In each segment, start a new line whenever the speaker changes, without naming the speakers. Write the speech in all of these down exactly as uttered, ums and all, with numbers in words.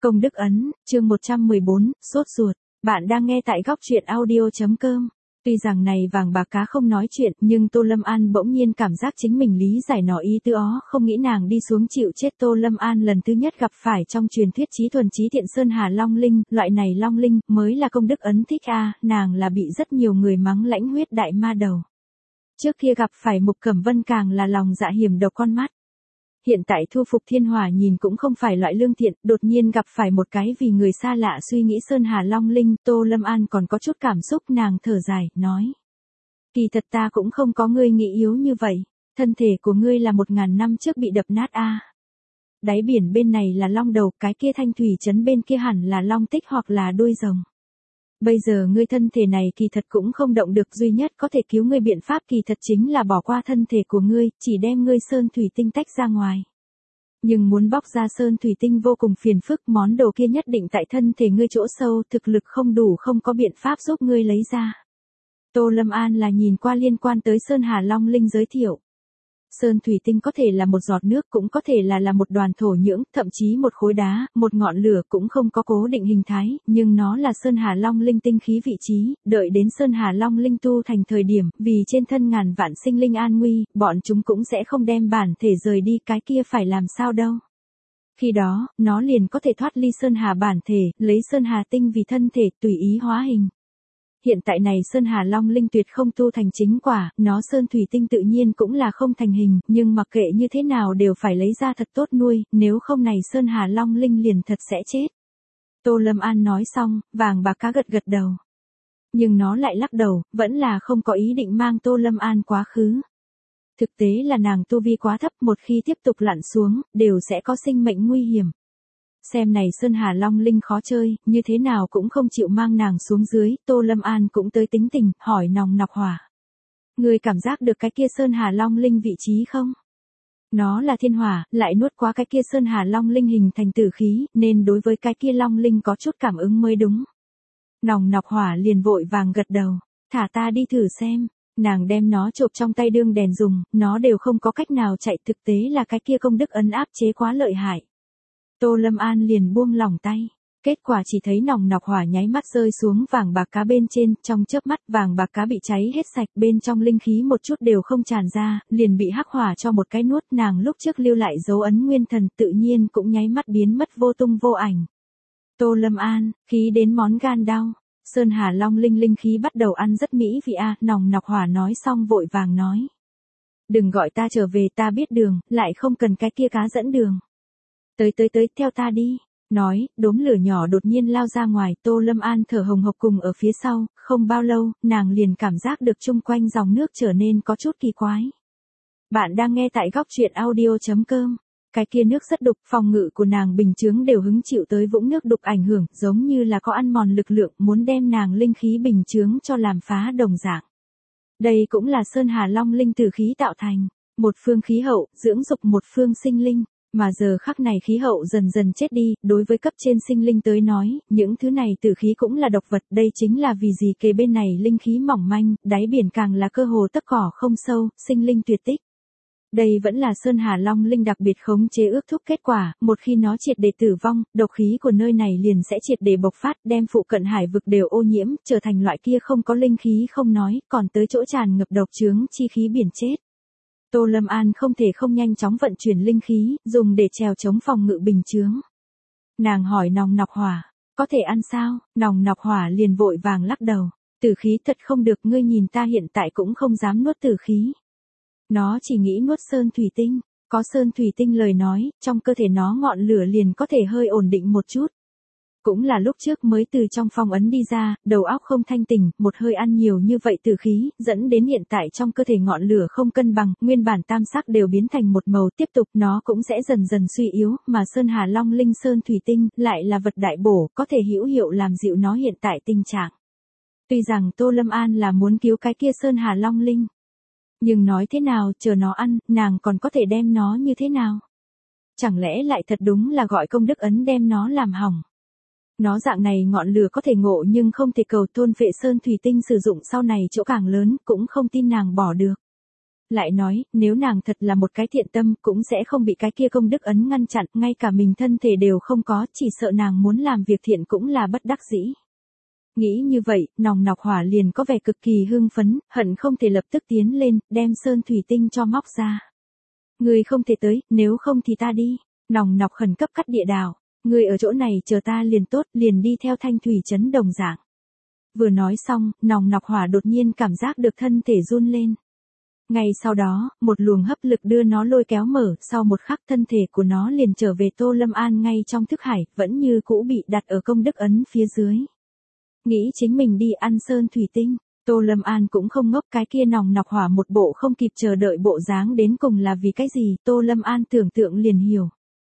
Công đức ấn, chương một trăm mười bốn, sốt ruột. Bạn đang nghe tại góc truyện audio chấm com. Tuy rằng này vàng bạc cá không nói chuyện, nhưng Tô Lâm An bỗng nhiên cảm giác chính mình lý giải nó ý tứ ó, không nghĩ nàng đi xuống chịu chết. Tô Lâm An lần thứ nhất gặp phải trong truyền thuyết chí thuần chí thiện Sơn Hà Long Linh, loại này Long Linh mới là công đức ấn thích a, nàng là bị rất nhiều người mắng lãnh huyết đại ma đầu. Trước kia gặp phải Mục Cẩm Vân càng là lòng dạ hiểm độc con mắt. Hiện tại thu phục thiên hỏa nhìn cũng không phải loại lương thiện, đột nhiên gặp phải một cái vì người xa lạ suy nghĩ Sơn Hà Long Linh, Tô Lâm An còn có chút cảm xúc, nàng thở dài, nói. Kỳ thật ta cũng không có ngươi nghĩ yếu như vậy, thân thể của ngươi là một ngàn năm trước bị đập nát a. Đáy biển bên này là long đầu, cái kia thanh thủy trấn bên kia hẳn là long tích hoặc là đuôi rồng. Bây giờ ngươi thân thể này kỳ thật cũng không động được, duy nhất có thể cứu ngươi biện pháp kỳ thật chính là bỏ qua thân thể của ngươi, chỉ đem ngươi sơn thủy tinh tách ra ngoài. Nhưng muốn bóc ra sơn thủy tinh vô cùng phiền phức, món đồ kia nhất định tại thân thể ngươi chỗ sâu, thực lực không đủ, không có biện pháp giúp ngươi lấy ra. Tô Lâm An là nhìn qua liên quan tới Sơn Hà Long Linh giới thiệu. Sơn thủy tinh có thể là một giọt nước, cũng có thể là là một đoàn thổ nhưỡng, thậm chí một khối đá, một ngọn lửa, cũng không có cố định hình thái, nhưng nó là Sơn Hà Long Linh tinh khí vị trí, đợi đến Sơn Hà Long Linh tu thành thời điểm, vì trên thân ngàn vạn sinh linh an nguy, bọn chúng cũng sẽ không đem bản thể rời đi, cái kia phải làm sao đâu. Khi đó, nó liền có thể thoát ly Sơn Hà bản thể, lấy Sơn Hà tinh vì thân thể, tùy ý hóa hình. Hiện tại này Sơn Hà Long Linh tuyệt không tu thành chính quả, nó Sơn Thủy Tinh tự nhiên cũng là không thành hình, nhưng mặc kệ như thế nào đều phải lấy ra thật tốt nuôi, nếu không này Sơn Hà Long Linh liền thật sẽ chết. Tô Lâm An nói xong, vàng bạc cá gật gật đầu. Nhưng nó lại lắc đầu, vẫn là không có ý định mang Tô Lâm An quá khứ. Thực tế là nàng tu vi quá thấp, một khi tiếp tục lặn xuống, đều sẽ có sinh mệnh nguy hiểm. Xem này Sơn Hà Long Linh khó chơi, như thế nào cũng không chịu mang nàng xuống dưới, Tô Lâm An cũng tới tính tình, hỏi Nòng Nọc Hỏa. Người cảm giác được cái kia Sơn Hà Long Linh vị trí không? Nó là thiên hỏa, lại nuốt quá cái kia Sơn Hà Long Linh hình thành tử khí, nên đối với cái kia Long Linh có chút cảm ứng mới đúng. Nòng Nọc Hỏa liền vội vàng gật đầu, thả ta đi thử xem. Nàng đem nó chộp trong tay đương đèn dùng, nó đều không có cách nào chạy, thực tế là cái kia công đức ấn áp chế quá lợi hại. Tô Lâm An liền buông lỏng tay, kết quả chỉ thấy Nòng Nọc Hỏa nháy mắt rơi xuống vàng bạc cá bên trên, trong chớp mắt vàng bạc cá bị cháy hết sạch, bên trong linh khí một chút đều không tràn ra, liền bị hắc hỏa cho một cái nuốt, nàng lúc trước lưu lại dấu ấn nguyên thần tự nhiên cũng nháy mắt biến mất vô tung vô ảnh. Tô Lâm An, khí đến món gan đau, Sơn Hà Long Linh linh khí bắt đầu ăn rất mỹ vị a, Nòng Nọc Hỏa nói xong vội vàng nói. Đừng gọi ta trở về, ta biết đường, lại không cần cái kia cá dẫn đường. Tới tới tới, theo ta đi. Nói, đốm lửa nhỏ đột nhiên lao ra ngoài, Tô Lâm An thở hồng hộc cùng ở phía sau, không bao lâu, nàng liền cảm giác được chung quanh dòng nước trở nên có chút kỳ quái. Bạn đang nghe tại góc truyện audio chấm com. Cái kia nước rất đục, phòng ngự của nàng bình chướng đều hứng chịu tới vũng nước đục ảnh hưởng, giống như là có ăn mòn lực lượng, muốn đem nàng linh khí bình chướng cho làm phá đồng dạng. Đây cũng là Sơn Hà Long Linh tử khí tạo thành, một phương khí hậu, dưỡng dục một phương sinh linh. Mà giờ khắc này khí hậu dần dần chết đi, đối với cấp trên sinh linh tới nói, những thứ này tử khí cũng là độc vật, đây chính là vì gì kề bên này linh khí mỏng manh, đáy biển càng là cơ hồ tấc cỏ không sâu, sinh linh tuyệt tích. Đây vẫn là Sơn Hà Long Linh đặc biệt khống chế ước thúc kết quả, một khi nó triệt để tử vong, độc khí của nơi này liền sẽ triệt để bộc phát, đem phụ cận hải vực đều ô nhiễm, trở thành loại kia không có linh khí không nói, còn tới chỗ tràn ngập độc chướng chi khí biển chết. Tô Lâm An không thể không nhanh chóng vận chuyển linh khí, dùng để trèo chống phòng ngự bình chướng. Nàng hỏi Nòng Nọc Hỏa, có thể ăn sao? Nòng Nọc Hỏa liền vội vàng lắc đầu, tử khí thật không được, ngươi nhìn ta hiện tại cũng không dám nuốt tử khí. Nó chỉ nghĩ nuốt sơn thủy tinh, có sơn thủy tinh lời nói, trong cơ thể nó ngọn lửa liền có thể hơi ổn định một chút. Cũng là lúc trước mới từ trong phong ấn đi ra, đầu óc không thanh tỉnh, một hơi ăn nhiều như vậy tử khí, dẫn đến hiện tại trong cơ thể ngọn lửa không cân bằng, nguyên bản tam sắc đều biến thành một màu, tiếp tục nó cũng sẽ dần dần suy yếu, mà Sơn Hà Long Linh Sơn Thủy Tinh lại là vật đại bổ, có thể hữu hiệu làm dịu nó hiện tại tình trạng. Tuy rằng Tô Lâm An là muốn cứu cái kia Sơn Hà Long Linh, nhưng nói thế nào, chờ nó ăn, nàng còn có thể đem nó như thế nào? Chẳng lẽ lại thật đúng là gọi công đức ấn đem nó làm hỏng? Nó dạng này ngọn lửa có thể ngộ nhưng không thể cầu thôn vệ Sơn Thủy Tinh sử dụng sau này chỗ càng lớn, cũng không tin nàng bỏ được. Lại nói, nếu nàng thật là một cái thiện tâm cũng sẽ không bị cái kia công đức ấn ngăn chặn, ngay cả mình thân thể đều không có, chỉ sợ nàng muốn làm việc thiện cũng là bất đắc dĩ. Nghĩ như vậy, Nòng Nọc Hỏa liền có vẻ cực kỳ hưng phấn, hận không thể lập tức tiến lên, đem sơn thủy tinh cho móc ra. Ngươi không thể tới, nếu không thì ta đi. Nòng Nọc khẩn cấp cắt địa đào. Ngươi ở chỗ này chờ ta liền tốt, liền đi theo Thanh Thủy trấn đồng dạng. Vừa nói xong, Nòng Nọc Hỏa đột nhiên cảm giác được thân thể run lên. Ngay sau đó, một luồng hấp lực đưa nó lôi kéo mở, sau một khắc thân thể của nó liền trở về Tô Lâm An ngay trong thức hải, vẫn như cũ bị đặt ở công đức ấn phía dưới. Nghĩ chính mình đi ăn sơn thủy tinh, Tô Lâm An cũng không ngốc, cái kia Nòng Nọc Hỏa một bộ không kịp chờ đợi bộ dáng đến cùng là vì cái gì, Tô Lâm An tưởng tượng liền hiểu.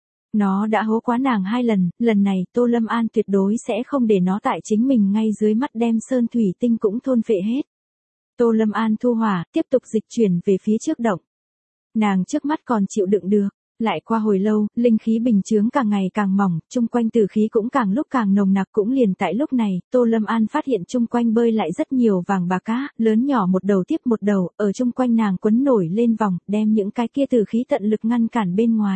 Nó đã hố quá nàng hai lần, lần này Tô Lâm An tuyệt đối sẽ không để nó tại chính mình ngay dưới mắt đem sơn thủy tinh cũng thôn phệ hết. Tô Lâm An thu hỏa, tiếp tục dịch chuyển về phía trước động. Nàng trước mắt còn chịu đựng được, lại qua hồi lâu, linh khí bình chướng càng ngày càng mỏng, chung quanh tử khí cũng càng lúc càng nồng nặc, cũng liền tại lúc này, Tô Lâm An phát hiện chung quanh bơi lại rất nhiều vàng bạc cá, lớn nhỏ một đầu tiếp một đầu, ở chung quanh nàng quấn nổi lên vòng, đem những cái kia tử khí tận lực ngăn cản bên ngoài.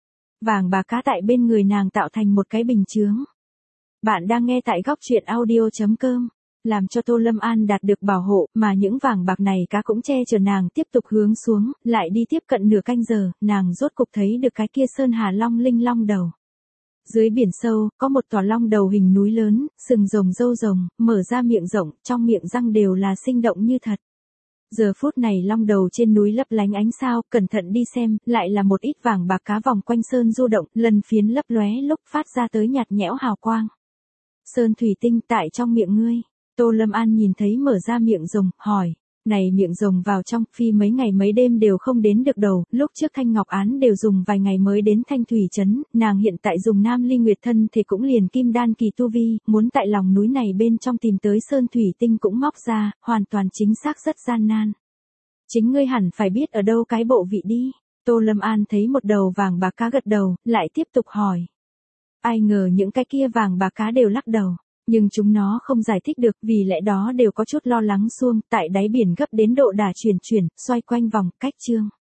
Vàng bạc cá tại bên người nàng tạo thành một cái bình chướng. Bạn đang nghe tại góc truyện audio chấm com. Làm cho Tô Lâm An đạt được bảo hộ, mà những vàng bạc này cá cũng che chở nàng tiếp tục hướng xuống, lại đi tiếp cận nửa canh giờ, nàng rốt cục thấy được cái kia sơn hà long linh long đầu. Dưới biển sâu, có một tòa long đầu hình núi lớn, sừng rồng râu rồng, mở ra miệng rộng, trong miệng răng đều là sinh động như thật. Giờ phút này long đầu trên núi lấp lánh ánh sao, cẩn thận đi xem, lại là một ít vàng bạc cá vòng quanh sơn du động, lần phiến lấp lóe lúc phát ra tới nhạt nhẽo hào quang. Sơn thủy tinh tại trong miệng ngươi. Tô Lâm An nhìn thấy mở ra miệng rồng, hỏi, này miệng rồng vào trong, phi mấy ngày mấy đêm đều không đến được đầu, lúc trước Thanh Ngọc Án đều dùng vài ngày mới đến Thanh Thủy trấn, nàng hiện tại dùng Nam Ly Nguyệt thân thì cũng liền kim đan kỳ tu vi, muốn tại lòng núi này bên trong tìm tới sơn thủy tinh cũng móc ra, hoàn toàn chính xác rất gian nan. Chính ngươi hẳn phải biết ở đâu cái bộ vị đi. Tô Lâm An thấy một đầu vàng bạc cá gật đầu, lại tiếp tục hỏi. Ai ngờ những cái kia vàng bạc cá đều lắc đầu. Nhưng chúng nó không giải thích được, vì lẽ đó đều có chút lo lắng xuông, tại đáy biển gấp đến độ đà chuyển chuyển, xoay quanh vòng, cách chương.